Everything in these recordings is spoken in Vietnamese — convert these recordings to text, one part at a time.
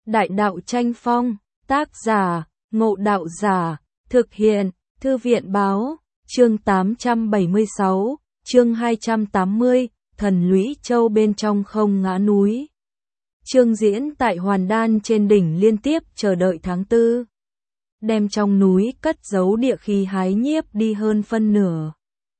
Đại đạo tranh phong, tác giả, Ngộ Đạo Giả, thực hiện, Thư viện báo, chương 876, chương 280, thần lũy châu bên trong không ngã núi. Chương diễn tại Hoàn Đan trên đỉnh liên tiếp chờ đợi tháng 4. Đem trong núi cất giấu địa khí hái nhiếp đi hơn phân nửa.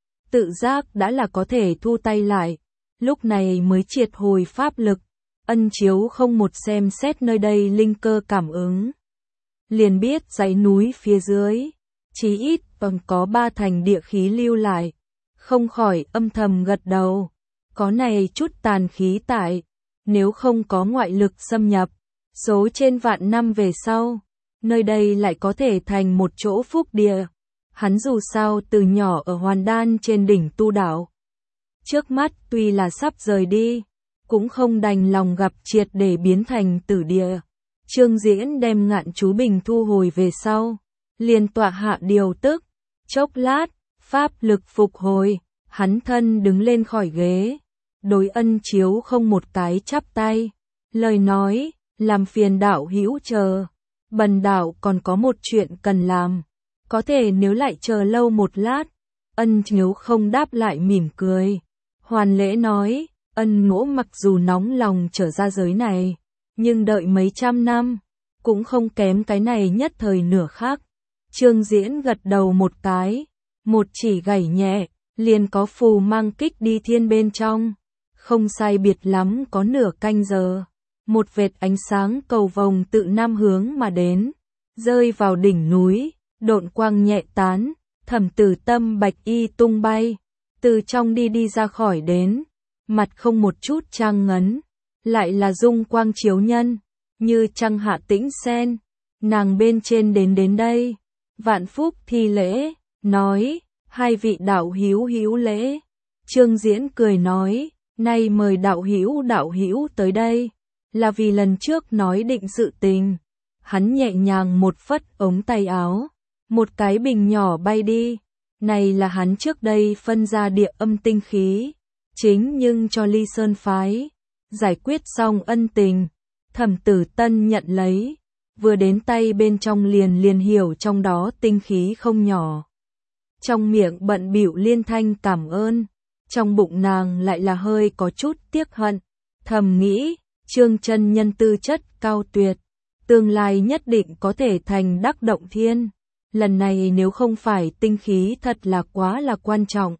Tự giác đã là có thể thu tay lại, lúc này mới triệt hồi pháp lực, ân chiếu không một xem xét nơi đây linh cơ cảm ứng. Liền biết dãy núi phía dưới, chí ít còn có 3 thành địa khí lưu lại, không khỏi âm thầm gật đầu. Có này chút tàn khí tại, nếu không có ngoại lực xâm nhập, số trên vạn năm về sau, nơi đây lại có thể thành một chỗ phúc địa. Hắn dù sao từ nhỏ ở Hoàn Đan trên đỉnh tu đạo. Trước mắt tuy là sắp rời đi, cũng không đành lòng gặp triệt để biến thành tử địa. Trương Diễn đem Ngạn Chú Bình thu hồi về sau, liền tọa hạ điều tức, chốc lát, pháp lực phục hồi, hắn thân đứng lên khỏi ghế, đối ân chiếu không một cái chắp tay, lời nói, làm phiền đạo hữu chờ, bần đạo còn có một chuyện cần làm, có thể nếu lại chờ lâu một lát. Ân chiếu không đáp lại mỉm cười, hoàn lễ nói, ân ngỗ mặc dù nóng lòng trở ra giới này, nhưng đợi mấy trăm năm, cũng không kém cái này nhất thời nửa khắc. Trương Diễn gật đầu một cái, một chỉ gảy nhẹ, liền có phù mang kích đi thiên bên trong. Không sai biệt lắm có nửa canh giờ, một vệt ánh sáng cầu vồng tự nam hướng mà đến, rơi vào đỉnh núi, độn quang nhẹ tán, Thẩm Tử Tâm bạch y tung bay, từ trong đi ra khỏi đến, mặt không một chút trang ngấn, lại là dung quang chiếu nhân, như trăng hạ tĩnh sen, nàng bên trên đến đây, vạn phúc thi lễ, nói, hai vị đạo hữu lễ. Trương Diễn cười nói, nay mời đạo hữu tới đây, là vì lần trước nói định sự tình. Hắn nhẹ nhàng một phất ống tay áo, một cái bình nhỏ bay đi, này là hắn trước đây phân ra địa âm tinh khí, chính nhưng cho Ly Sơn phái, giải quyết xong ân tình, Thẩm Tử Tân nhận lấy, vừa đến tay bên trong liền hiểu trong đó tinh khí không nhỏ. Trong miệng bận bịu liên thanh cảm ơn, trong bụng nàng lại là hơi có chút tiếc hận, thầm nghĩ, Trương chân nhân tư chất cao tuyệt, tương lai nhất định có thể thành đắc động thiên, lần này nếu không phải tinh khí thật là quá là quan trọng.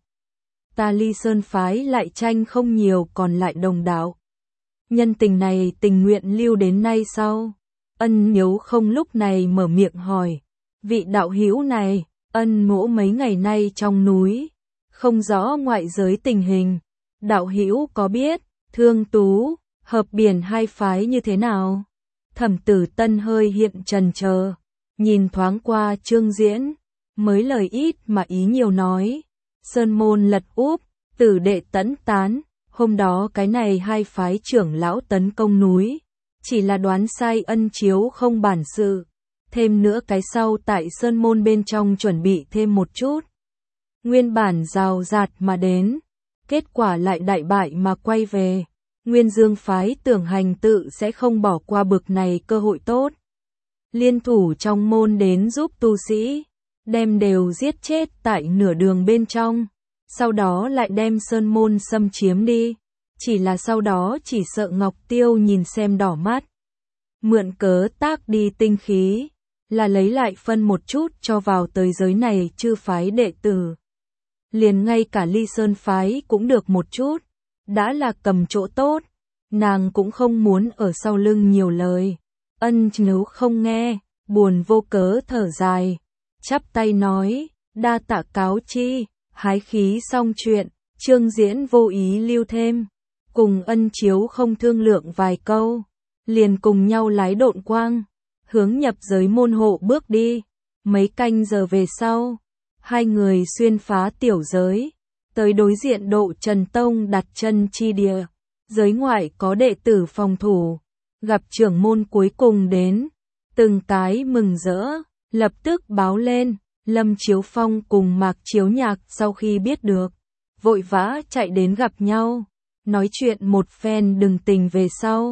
Ta Ly Sơn phái lại tranh không nhiều còn lại đồng đạo. Nhân tình này tình nguyện lưu đến nay sau. Ân Nhếu không lúc này mở miệng hỏi, vị đạo hữu này, ân mỗ mấy ngày nay trong núi, không rõ ngoại giới tình hình, đạo hữu có biết, Thương Tú, Hợp Biển hai phái như thế nào? Thẩm Tử Tân hơi hiện trần chờ, nhìn thoáng qua Trương Diễn, mới lời ít mà ý nhiều nói, sơn môn lật úp, tử đệ tẫn tán, hôm đó cái này hai phái trưởng lão tấn công núi, chỉ là đoán sai ân chiếu không bản sự, thêm nữa cái sau tại sơn môn bên trong chuẩn bị thêm một chút. Nguyên bản rào rạt mà đến, kết quả lại đại bại mà quay về. Nguyên Dương phái tưởng hành tự sẽ không bỏ qua bực này cơ hội tốt. Liên thủ trong môn đến giúp tu sĩ, đem đều giết chết tại nửa đường bên trong, sau đó lại đem sơn môn xâm chiếm đi. Chỉ là sau đó chỉ sợ Ngọc Tiêu nhìn xem đỏ mắt. Mượn cớ tác đi tinh khí, là lấy lại phân một chút cho vào tới giới này chư phái đệ tử. Liền ngay cả Ly Sơn phái cũng được một chút, đã là cầm chỗ tốt, nàng cũng không muốn ở sau lưng nhiều lời. Ân Nhếu không nghe, buồn vô cớ thở dài, chắp tay nói, đa tạ cáo chi, hái khí xong chuyện, Trương Diễn vô ý lưu thêm, cùng Ân Chiếu không thương lượng vài câu, liền cùng nhau lái độn quang, hướng nhập giới môn hộ bước đi. Mấy canh giờ về sau, hai người xuyên phá tiểu giới, tới đối diện Độ Trần Tông đặt chân chi địa, giới ngoại có đệ tử phòng thủ, gặp trưởng môn cuối cùng đến, từng cái mừng rỡ, lập tức báo lên. Lâm Chiếu Phong cùng Mạc Chiếu Nhạc sau khi biết được, vội vã chạy đến gặp nhau, nói chuyện một phen đừng tình về sau,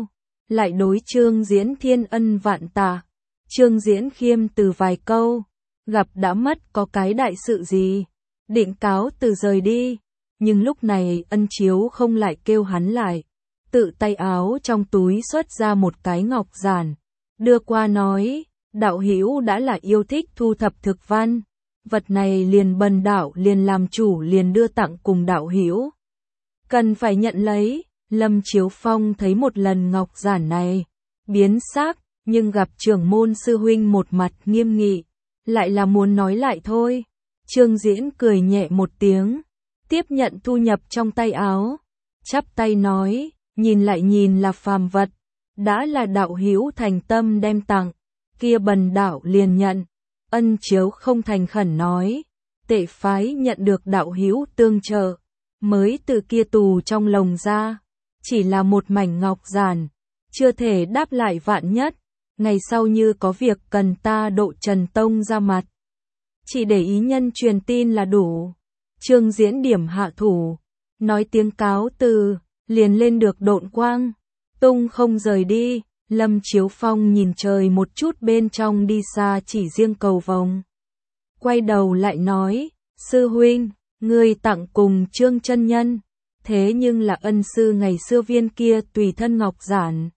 lại đối Trương Diễn thiên ân vạn tạ. Trương Diễn khiêm từ vài câu, gặp đã mất có cái đại sự gì, định cáo từ rời đi, nhưng lúc này Ân Chiếu không lại kêu hắn lại, tự tay áo trong túi xuất ra một cái ngọc giản, đưa qua nói, đạo hữu đã là yêu thích thu thập thực văn, vật này liền bần đạo liền làm chủ liền đưa tặng cùng đạo hữu. Cần phải nhận lấy. Lâm Chiếu Phong thấy một lần ngọc giản này, biến sắc, nhưng gặp trưởng môn sư huynh một mặt nghiêm nghị, lại là muốn nói lại thôi. Trương Diễn cười nhẹ một tiếng, tiếp nhận thu nhập trong tay áo, chắp tay nói, nhìn lại nhìn là phàm vật, đã là đạo hữu thành tâm đem tặng, kia bần đạo liền nhận. Ân Chiếu không thành khẩn nói, tệ phái nhận được đạo hữu tương trợ, mới từ kia tù trong lồng ra, chỉ là một mảnh ngọc giản, chưa thể đáp lại vạn nhất, ngày sau như có việc cần ta độ Trần Tông ra mặt, chỉ để ý nhân truyền tin là đủ. Trương Diễn điểm hạ thủ, nói tiếng cáo từ, liền lên được độn quang, tung không rời đi. Lâm Chiếu Phong nhìn trời một chút bên trong đi xa chỉ riêng cầu vồng, quay đầu lại nói, sư huynh, ngươi tặng cùng Trương chân nhân, thế nhưng là ân sư ngày xưa viên kia tùy thân ngọc giản.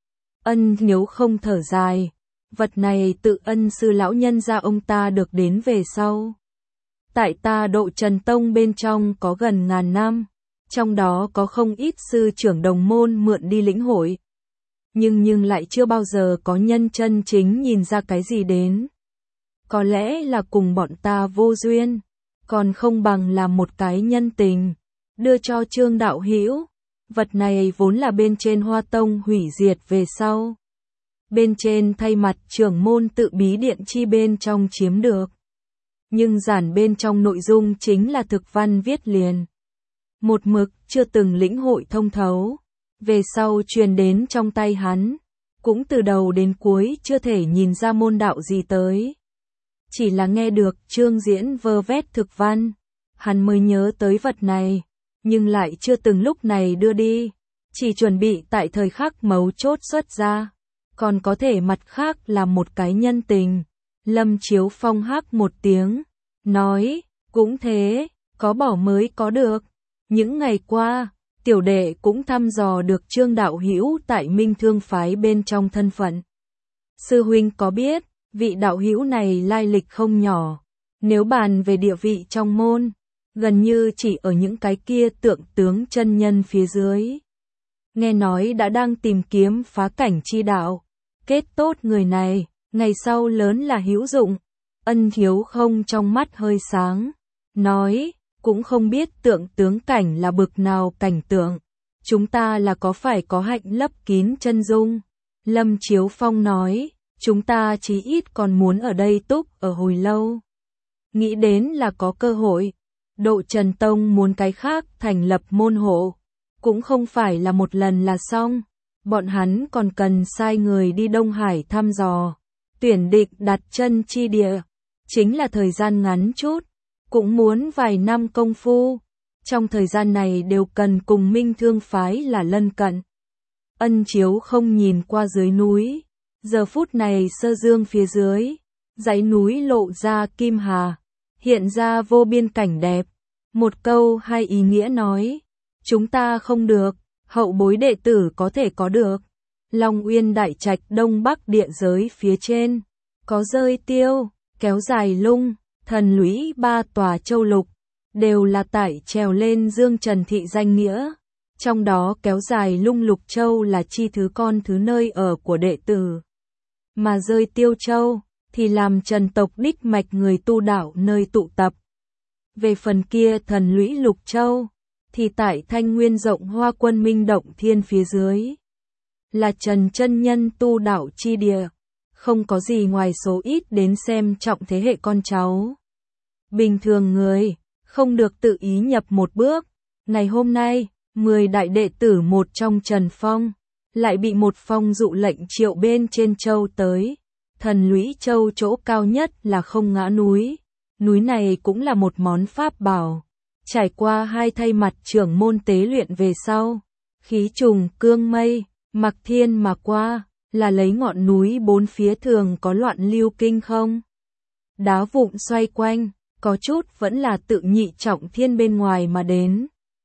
Ân nếu không thở dài, vật này tự ân sư lão nhân gia ông ta được đến về sau. Tại ta độ Trần Tông bên trong có gần 1000 năm, trong đó có không ít sư trưởng đồng môn mượn đi lĩnh hội. Nhưng lại chưa bao giờ có nhân chân chính nhìn ra cái gì đến. Có lẽ là cùng bọn ta vô duyên, còn không bằng làm một cái nhân tình, đưa cho Trương đạo hữu. Vật này vốn là bên trên Hoa Tông hủy diệt về sau, bên trên thay mặt trưởng môn tự bí điện chi bên trong chiếm được. Nhưng giản bên trong nội dung chính là thực văn viết liền. Một mực chưa từng lĩnh hội thông thấu, về sau truyền đến trong tay hắn, cũng từ đầu đến cuối chưa thể nhìn ra môn đạo gì tới. Chỉ là nghe được Trương Diễn vơ vét thực văn, hắn mới nhớ tới vật này, nhưng lại chưa từng lúc này đưa đi, chỉ chuẩn bị tại thời khắc mấu chốt xuất ra, còn có thể mặt khác là một cái nhân tình. Lâm Chiếu Phong hắc một tiếng, nói, cũng thế, có bỏ mới có được. Những ngày qua, tiểu đệ cũng thăm dò được Trương đạo hữu tại Minh Thương phái bên trong thân phận. Sư huynh có biết, vị đạo hữu này lai lịch không nhỏ, nếu bàn về địa vị trong môn, gần như chỉ ở những cái kia tượng tướng chân nhân phía dưới. Nghe nói đã đang tìm kiếm phá cảnh chi đạo, kết tốt người này, ngày sau lớn là hữu dụng. Ân Thiếu không trong mắt hơi sáng, nói, cũng không biết tượng tướng cảnh là bực nào cảnh tượng, chúng ta là có phải có hạnh lấp kín chân dung. Lâm Chiếu Phong nói, chúng ta chí ít còn muốn ở đây túc ở hồi lâu. Nghĩ đến là có cơ hội, độ Trần Tông muốn cái khác thành lập môn hộ, cũng không phải là một lần là xong, bọn hắn còn cần sai người đi Đông Hải thăm dò, tuyển định đặt chân chi địa, chính là thời gian ngắn chút, cũng muốn vài năm công phu, trong thời gian này đều cần cùng Minh Thương phái là lân cận. Ân Chiếu không nhìn qua dưới núi, giờ phút này sơ dương phía dưới, dãy núi lộ ra kim hà, hiện ra vô biên cảnh đẹp. Một câu hai ý nghĩa nói, chúng ta không được, hậu bối đệ tử có thể có được. Long Uyên Đại Trạch Đông Bắc địa giới phía trên, có rơi tiêu, kéo dài lung, thần lũy 3 tòa châu lục, đều là tại trèo lên Dương Trần thị danh nghĩa. Trong đó kéo dài lung lục châu là chi thứ con thứ nơi ở của đệ tử. Mà rơi tiêu châu, thì làm Trần tộc đích mạch người tu đạo nơi tụ tập. Về phần kia thần lũy lục châu, thì tại Thanh Nguyên rộng Hoa Quân Minh Động Thiên phía dưới. Là Trần chân nhân tu đạo chi địa, không có gì ngoài số ít đến xem trọng thế hệ con cháu. Bình thường người, không được tự ý nhập một bước. Ngày hôm nay, 10 đại đệ tử một trong Trần Phong, lại bị một phong dụ lệnh triệu bên trên châu tới. Thần lũy châu chỗ cao nhất là Không Ngã núi. Núi này cũng là một món pháp bảo. Trải qua 2 thay mặt trưởng môn tế luyện về sau, khí trùng cương mây, Mặc thiên mà qua, là lấy ngọn núi bốn phía thường có loạn lưu kinh không? Đá vụn xoay quanh, có chút vẫn là tự nhị trọng thiên bên ngoài mà đến.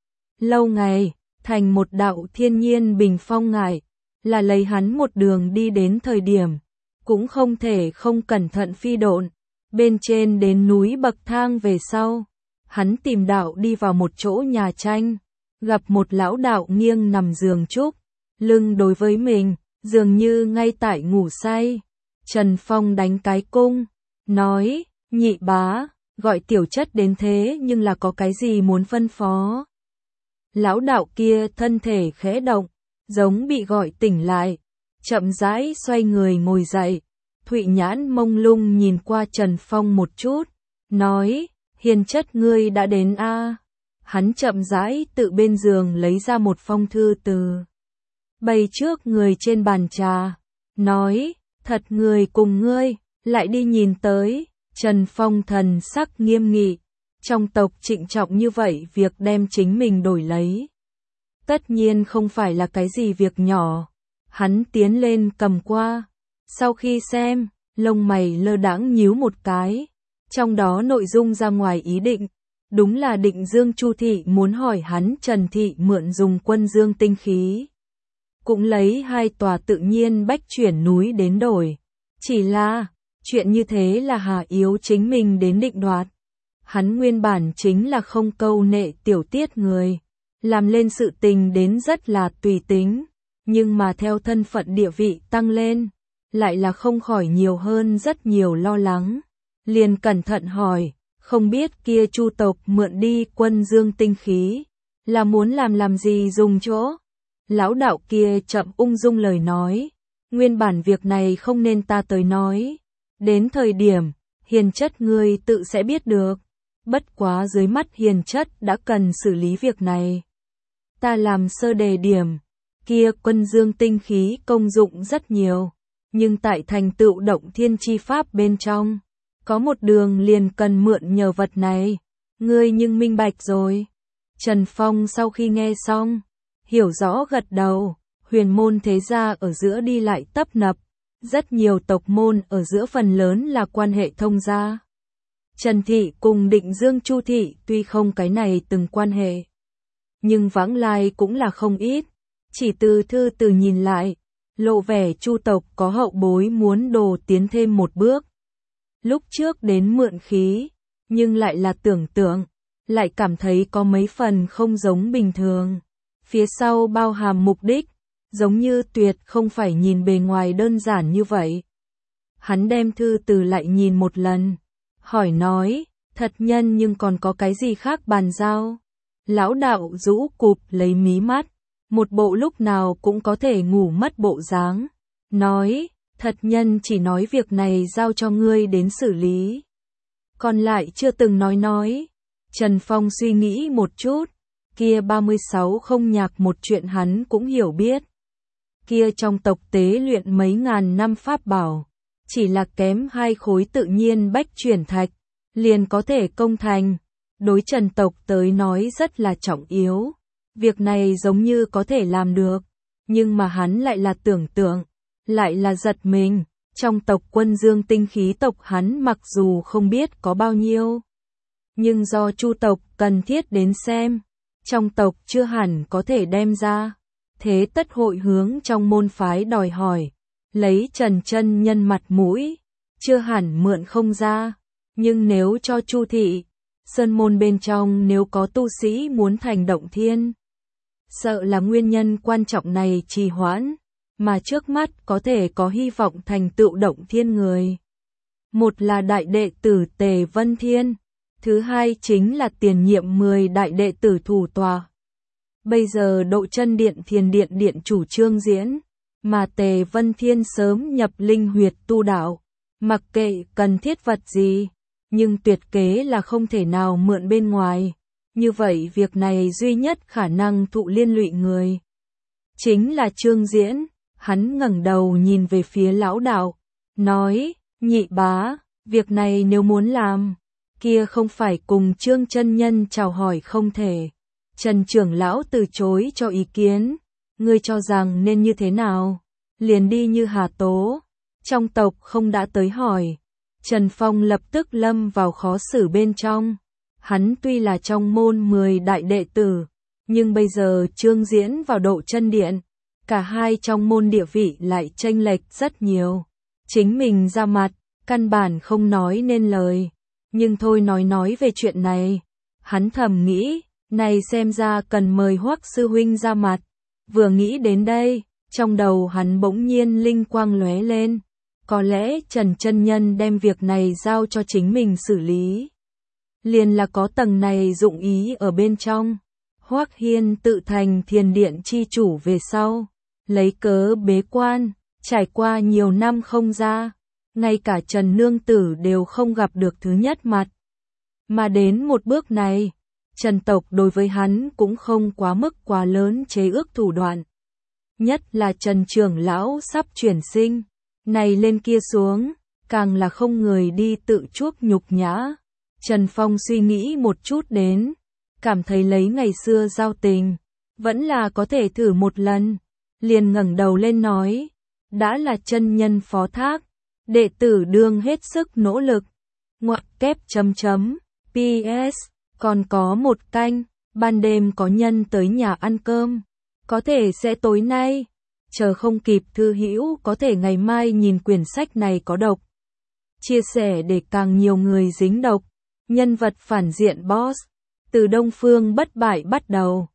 Lâu ngày, thành một đạo thiên nhiên bình phong ngải, là lấy hắn một đường đi đến thời điểm, cũng không thể không cẩn thận phi độn, bên trên đến núi bậc thang về sau. Hắn tìm đạo đi vào một chỗ nhà tranh, gặp một lão đạo nghiêng nằm giường trúc, lưng đối với mình, dường như ngay tại ngủ say. Trần Phong đánh cái cung, nói, nhị bá, gọi tiểu chất đến thế nhưng là có cái gì muốn phân phó. Lão đạo kia thân thể khẽ động, giống bị gọi tỉnh lại, chậm rãi xoay người ngồi dậy, thụy nhãn mông lung nhìn qua Trần Phong một chút, nói, hiền chất ngươi đã đến a. Hắn chậm rãi tự bên giường lấy ra một phong thư từ bày trước người trên bàn trà, nói, thật người cùng ngươi, lại đi nhìn tới. Trần Phong thần sắc nghiêm nghị, trong tộc trịnh trọng như vậy việc đem chính mình đổi lấy. Tất nhiên không phải là cái gì việc nhỏ. Hắn tiến lên cầm qua, sau khi xem, lông mày lơ đãng nhíu một cái, trong đó nội dung ra ngoài ý định. Đúng là Định Dương Chu thị muốn hỏi hắn Trần thị mượn dùng Quân Dương tinh khí, cũng lấy 2 tòa tự nhiên bách chuyển núi đến đổi. Chỉ là, chuyện như thế là Hà Yếu chính mình đến định đoạt. Hắn nguyên bản chính là không câu nệ tiểu tiết người, làm lên sự tình đến rất là tùy tính, nhưng mà theo thân phận địa vị tăng lên, lại là không khỏi nhiều hơn rất nhiều lo lắng. Liền cẩn thận hỏi, không biết kia Chu tộc mượn đi Quân Dương tinh khí, là muốn làm gì dùng chỗ? Lão đạo kia chậm ung dung lời nói, nguyên bản việc này không nên ta tới nói, đến thời điểm, hiền chất ngươi tự sẽ biết được, bất quá dưới mắt hiền chất đã cần xử lý việc này. Ta làm sơ đề điểm, kia Quân Dương tinh khí công dụng rất nhiều, nhưng tại thành tựu động thiên chi pháp bên trong, có một đường liền cần mượn nhờ vật này, ngươi nhưng minh bạch rồi. Trần Phong sau khi nghe xong, hiểu rõ gật đầu, huyền môn thế gia ở giữa đi lại tấp nập, rất nhiều tộc môn ở giữa phần lớn là quan hệ thông gia. Trần thị cùng Định Dương Chu thị tuy không cái này từng quan hệ, nhưng vãng lai cũng là không ít, chỉ từ thư từ nhìn lại, lộ vẻ Chu tộc có hậu bối muốn đồ tiến thêm một bước. Lúc trước đến mượn khí, nhưng lại là tưởng tượng, lại cảm thấy có mấy phần không giống bình thường. Phía sau bao hàm mục đích, giống như tuyệt không phải nhìn bề ngoài đơn giản như vậy. Hắn đem thư từ lại nhìn một lần, hỏi nói, thật nhân nhưng còn có cái gì khác bàn giao? Lão đạo rũ cụp lấy mí mắt, một bộ lúc nào cũng có thể ngủ mất bộ dáng, nói, thật nhân chỉ nói việc này giao cho ngươi đến xử lý, còn lại chưa từng nói. Trần Phong suy nghĩ một chút, kia 36 không nhạc một chuyện hắn cũng hiểu biết. Kia trong tộc tế luyện mấy ngàn năm pháp bảo, chỉ là kém 2 khối tự nhiên bách chuyển thạch, liền có thể công thành. Đối Trần tộc tới nói rất là trọng yếu, việc này giống như có thể làm được, nhưng mà hắn lại là tưởng tượng, lại là giật mình. Trong tộc Quân Dương tinh khí tộc hắn mặc dù không biết có bao nhiêu, nhưng do Chu tộc cần thiết đến xem, trong tộc chưa hẳn có thể đem ra, thế tất hội hướng trong môn phái đòi hỏi, lấy Trần chân nhân mặt mũi, chưa hẳn mượn không ra, nhưng nếu cho Chu thị, sơn môn bên trong nếu có tu sĩ muốn thành động thiên, sợ là nguyên nhân quan trọng này trì hoãn, mà trước mắt có thể có hy vọng thành tựu động thiên người. Một là đại đệ tử Tề Vân Thiên, thứ hai chính là tiền nhiệm 10 đại đệ tử thủ tòa. Bây giờ Độ Chân Điện Thiền Điện điện chủ Trương Diễn, mà Tề Vân Thiên sớm nhập linh huyệt tu đạo, mặc kệ cần thiết vật gì, nhưng tuyệt kế là không thể nào mượn bên ngoài. Như vậy việc này duy nhất khả năng thụ liên lụy người chính là Trương Diễn. Hắn ngẩng đầu nhìn về phía lão đạo, nói, nhị bá, việc này nếu muốn làm, kia không phải cùng Trương chân nhân chào hỏi không thể. Trần trưởng lão từ chối cho ý kiến, ngươi cho rằng nên như thế nào? Liền đi như Hà Tố. Trong tộc không đã tới hỏi. Trần Phong lập tức lâm vào khó xử bên trong. Hắn tuy là trong môn 10 đại đệ tử, nhưng bây giờ Trương Diễn vào độ chân điện, cả hai trong môn địa vị lại chênh lệch rất nhiều. Chính mình ra mặt, căn bản không nói nên lời. Nhưng thôi nói về chuyện này. Hắn thầm nghĩ, này xem ra cần mời Hoắc sư huynh ra mặt. Vừa nghĩ đến đây, trong đầu hắn bỗng nhiên linh quang lóe lên. Có lẽ Trần chân nhân đem việc này giao cho chính mình xử lý. Liền là có tầng này dụng ý ở bên trong. Hoắc Hiên tự thành thiền điện chi chủ về sau, lấy cớ bế quan, trải qua nhiều năm không ra, ngay cả Trần Nương Tử đều không gặp được thứ nhất mặt. Mà đến một bước này, Trần tộc đối với hắn cũng không quá mức quá lớn chế ước thủ đoạn. Nhất là Trần trưởng lão sắp chuyển sinh, này lên kia xuống, càng là không người đi tự chuốc nhục nhã. Trần Phong suy nghĩ một chút đến, cảm thấy lấy ngày xưa giao tình, vẫn là có thể thử một lần. Liền ngẩng đầu lên nói, đã là chân nhân phó thác, đệ tử đương hết sức nỗ lực. Ngoặc kép chấm chấm, PS, còn có một canh, ban đêm có nhân tới nhà ăn cơm, có thể sẽ tối nay, chờ không kịp thư hữu có thể ngày mai nhìn quyển sách này có độc. Chia sẻ để càng nhiều người dính độc. Nhân vật phản diện boss, từ Đông Phương bất bại bắt đầu.